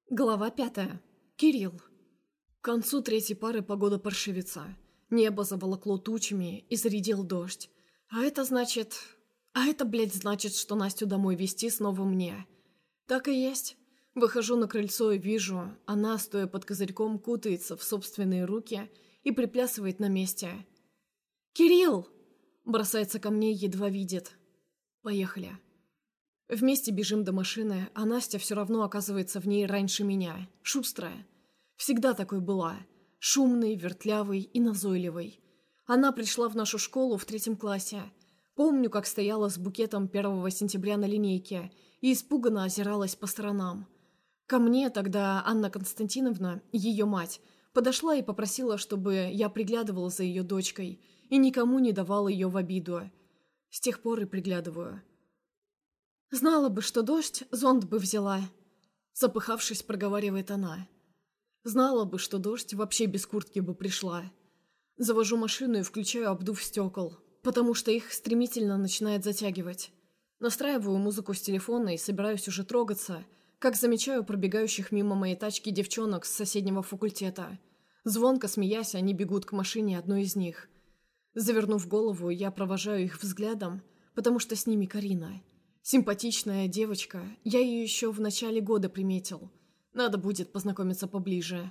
Глава 5. Кирилл. К концу третьей пары погода паршивится. Небо заволокло тучами и зарядил дождь. А это значит... блядь, значит, что Настю домой везти снова мне. Так и есть. Выхожу на крыльцо и вижу, она, стоя под козырьком, кутается в собственные руки и приплясывает на месте. «Кирилл!» Бросается ко мне, едва видит. «Поехали». Вместе бежим до машины, а Настя все равно оказывается в ней раньше меня. Шустрая. Всегда такой была. Шумной, вертлявой и назойливой. Она пришла в нашу школу в 3 классе. Помню, как стояла с букетом 1 сентября на линейке и испуганно озиралась по сторонам. Ко мне тогда Анна Константиновна, ее мать, подошла и попросила, чтобы я приглядывала за ее дочкой и никому не давала ее в обиду. С тех пор и приглядываю. «Знала бы, что дождь, зонт бы взяла», — запыхавшись, проговаривает она. «Знала бы, что дождь, вообще без куртки бы пришла». Завожу машину и включаю обдув стекол, потому что их стремительно начинает затягивать. Настраиваю музыку с телефона и собираюсь уже трогаться, как замечаю пробегающих мимо моей тачки девчонок с соседнего факультета. Звонко смеясь, они бегут к машине одной из них. Завернув голову, я провожаю их взглядом, потому что с ними Карина. Симпатичная девочка, я ее еще в начале года приметил. Надо будет познакомиться поближе.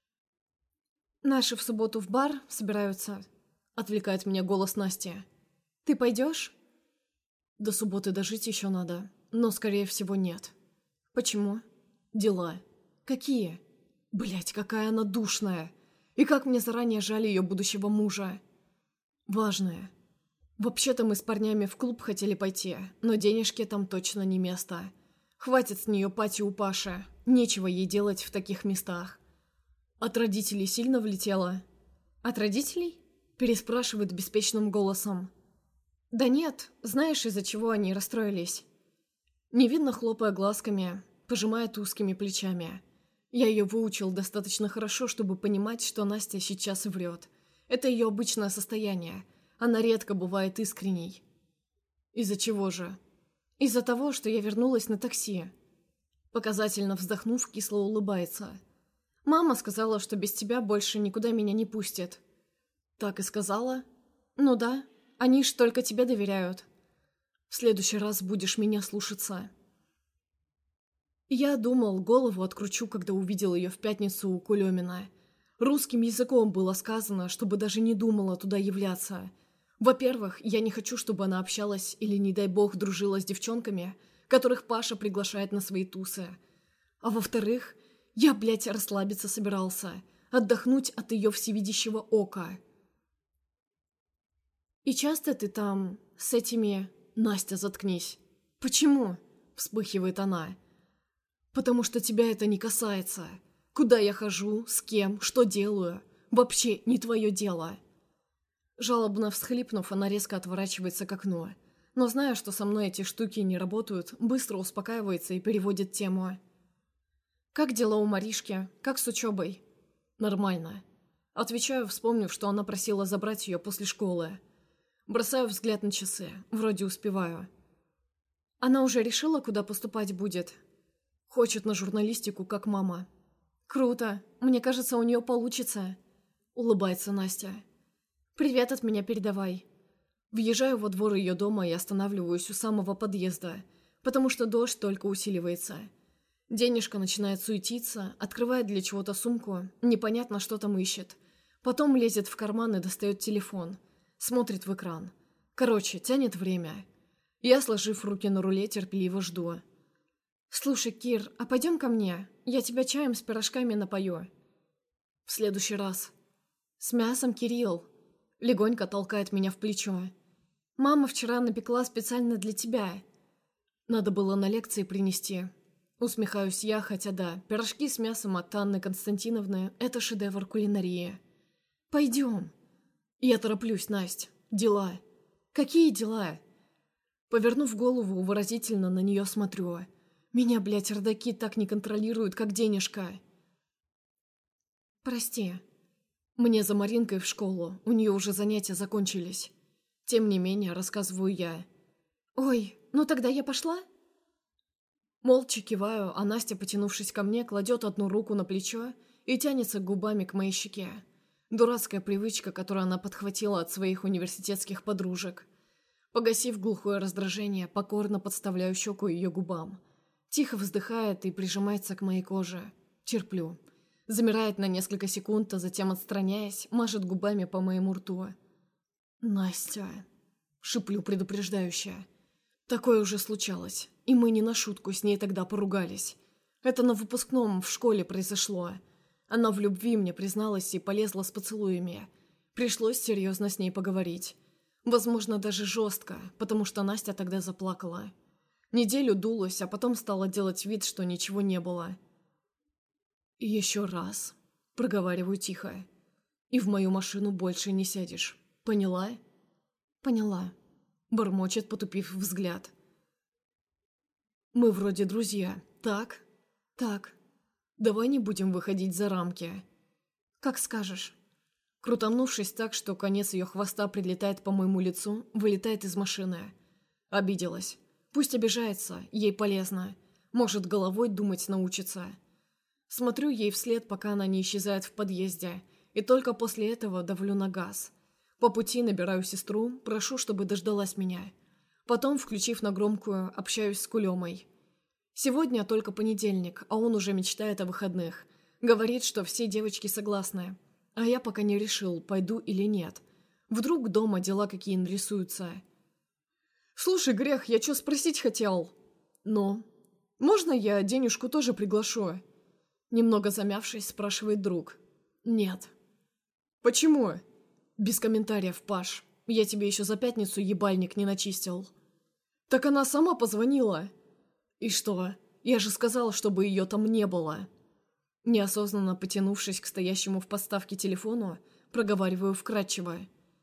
«Наши в субботу в бар собираются», — отвлекает меня голос Насти. «Ты пойдешь?» «До субботы дожить еще надо, но, скорее всего, нет». «Почему?» «Дела». «Какие?» «Блядь, какая она душная! И как мне заранее жаль ее будущего мужа!» «Важное. Вообще-то мы с парнями в клуб хотели пойти, но денежки там точно не место. Хватит с нее пати у Паши, нечего ей делать в таких местах». «От родителей сильно влетело?» «От родителей?» – переспрашивает беспечным голосом. «Да нет, знаешь, из-за чего они расстроились?» Невинно хлопая глазками, пожимает узкими плечами. Я ее выучил достаточно хорошо, чтобы понимать, что Настя сейчас врет. Это ее обычное состояние. Она редко бывает искренней. «Из-за чего же?» «Из-за того, что я вернулась на такси». Показательно вздохнув, кисло улыбается. «Мама сказала, что без тебя больше никуда меня не пустят». «Так и сказала?» «Ну да, они ж только тебе доверяют». «В следующий раз будешь меня слушаться». Я думал, голову откручу, когда увидел ее в пятницу у Кулемина. Русским языком было сказано, чтобы даже не думала туда являться. Во-первых, я не хочу, чтобы она общалась или, не дай бог, дружила с девчонками, которых Паша приглашает на свои тусы. А во-вторых, я, блядь, расслабиться собирался, отдохнуть от ее всевидящего ока. «И часто ты там с этими...» «Настя, заткнись». «Почему?» – вспыхивает она. «Потому что тебя это не касается. Куда я хожу, с кем, что делаю – вообще не твое дело». Жалобно всхлипнув, она резко отворачивается к окну. Но зная, что со мной эти штуки не работают, быстро успокаивается и переводит тему. «Как дела у Маришки? Как с учебой?» «Нормально». Отвечаю, вспомнив, что она просила забрать ее после школы. Бросаю взгляд на часы. Вроде успеваю. «Она уже решила, куда поступать будет?» «Хочет на журналистику, как мама». «Круто. Мне кажется, у нее получится», — улыбается Настя. «Привет от меня передавай». Въезжаю во двор ее дома и останавливаюсь у самого подъезда, потому что дождь только усиливается. Денежка начинает суетиться, открывает для чего-то сумку, непонятно, что там ищет. Потом лезет в карман и достает телефон. Смотрит в экран. Короче, тянет время. Я, сложив руки на руле, терпеливо жду. «Слушай, Кир, а пойдем ко мне? Я тебя чаем с пирожками напою». «В следующий раз». «С мясом, Кирилл». Легонько толкает меня в плечо. «Мама вчера напекла специально для тебя». «Надо было на лекции принести». Усмехаюсь я, хотя да, пирожки с мясом от Анны Константиновны – это шедевр кулинарии. «Пойдем». Я тороплюсь, Насть. Дела. «Какие дела?» Повернув голову, выразительно на нее смотрю. Меня, блядь, родаки так не контролируют, как денежка. «Прости». Мне за Маринкой в школу, у нее уже занятия закончились. Тем не менее, рассказываю я. «Ой, ну тогда я пошла?» Молча киваю, а Настя, потянувшись ко мне, кладет одну руку на плечо и тянется губами к моей щеке. Дурацкая привычка, которую она подхватила от своих университетских подружек. Погасив глухое раздражение, покорно подставляю щеку ее губам. Тихо вздыхает и прижимается к моей коже. Терплю. Замирает на несколько секунд, а затем, отстраняясь, мажет губами по моему рту. «Настя», — шиплю предупреждающе. Такое уже случалось, и мы не на шутку с ней тогда поругались. Это на выпускном в школе произошло. Она в любви мне призналась и полезла с поцелуями. Пришлось серьезно с ней поговорить. Возможно, даже жестко, потому что Настя тогда заплакала. Неделю дулась, а потом стала делать вид, что ничего не было. «Еще раз», — проговариваю тихо, — «и в мою машину больше не сядешь. Поняла?» «Поняла», — бормочет, потупив взгляд. «Мы вроде друзья, так?» «Так. Давай не будем выходить за рамки». «Как скажешь». Крутанувшись так, что конец ее хвоста прилетает по моему лицу, вылетает из машины. Обиделась. Пусть обижается, ей полезно. Может, головой думать научится. Смотрю ей вслед, пока она не исчезает в подъезде, и только после этого давлю на газ. По пути набираю сестру, прошу, чтобы дождалась меня. Потом, включив на громкую, общаюсь с Кулемой. Сегодня только понедельник, а он уже мечтает о выходных. Говорит, что все девочки согласны. А я пока не решил, пойду или нет. Вдруг дома дела какие нарисуются. «Слушай, Грех, я что спросить хотел?» «Ну? Можно я денежку тоже приглашу?» Немного замявшись, спрашивает друг. «Нет». «Почему?» «Без комментариев, Паш. Я тебе еще за пятницу ебальник не начистил». «Так она сама позвонила». «И что? Я же сказал, чтобы ее там не было». Неосознанно потянувшись к стоящему в подставке телефону, проговариваю вкратчиво.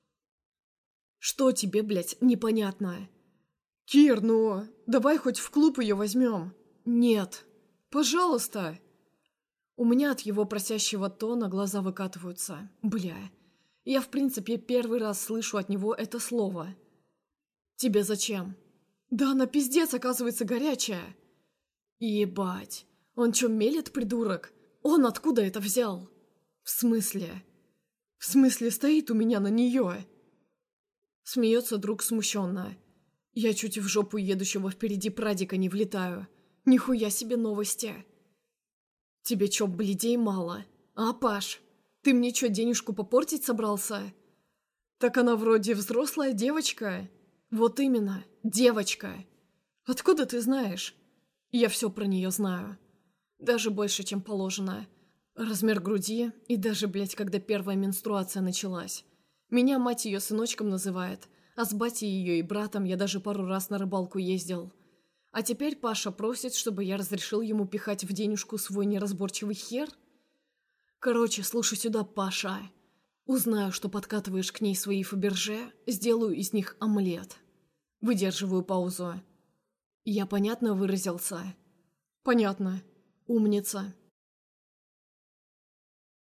«Что тебе, блядь, непонятно?» «Кир, ну, давай хоть в клуб ее возьмем». «Нет». «Пожалуйста». У меня от его просящего тона глаза выкатываются. Бля. Я, в принципе, первый раз слышу от него это слово. «Тебе зачем?» «Да она пиздец, оказывается, горячая». «Ебать. Он чё, мелет, придурок? Он откуда это взял?» «В смысле?» «В смысле, стоит у меня на неё?» Смеется друг смущенно. Я чуть в жопу едущего впереди прадика не влетаю. Нихуя себе новости. «Тебе чё, блядей мало? А, Паш, ты мне чё, денежку попортить собрался?» «Так она вроде взрослая девочка». «Вот именно, девочка». «Откуда ты знаешь?» «Я все про нее знаю. Даже больше, чем положено. Размер груди и даже, блядь, когда первая менструация началась. Меня мать ее сыночком называет, а с батей ее и братом я даже пару раз на рыбалку ездил. А теперь Паша просит, чтобы я разрешил ему пихать в денежку свой неразборчивый хер? Короче, слушай сюда, Паша. Узнаю, что подкатываешь к ней свои Фаберже, сделаю из них омлет». Выдерживаю паузу. «Я понятно выразился?» «Понятно. Умница.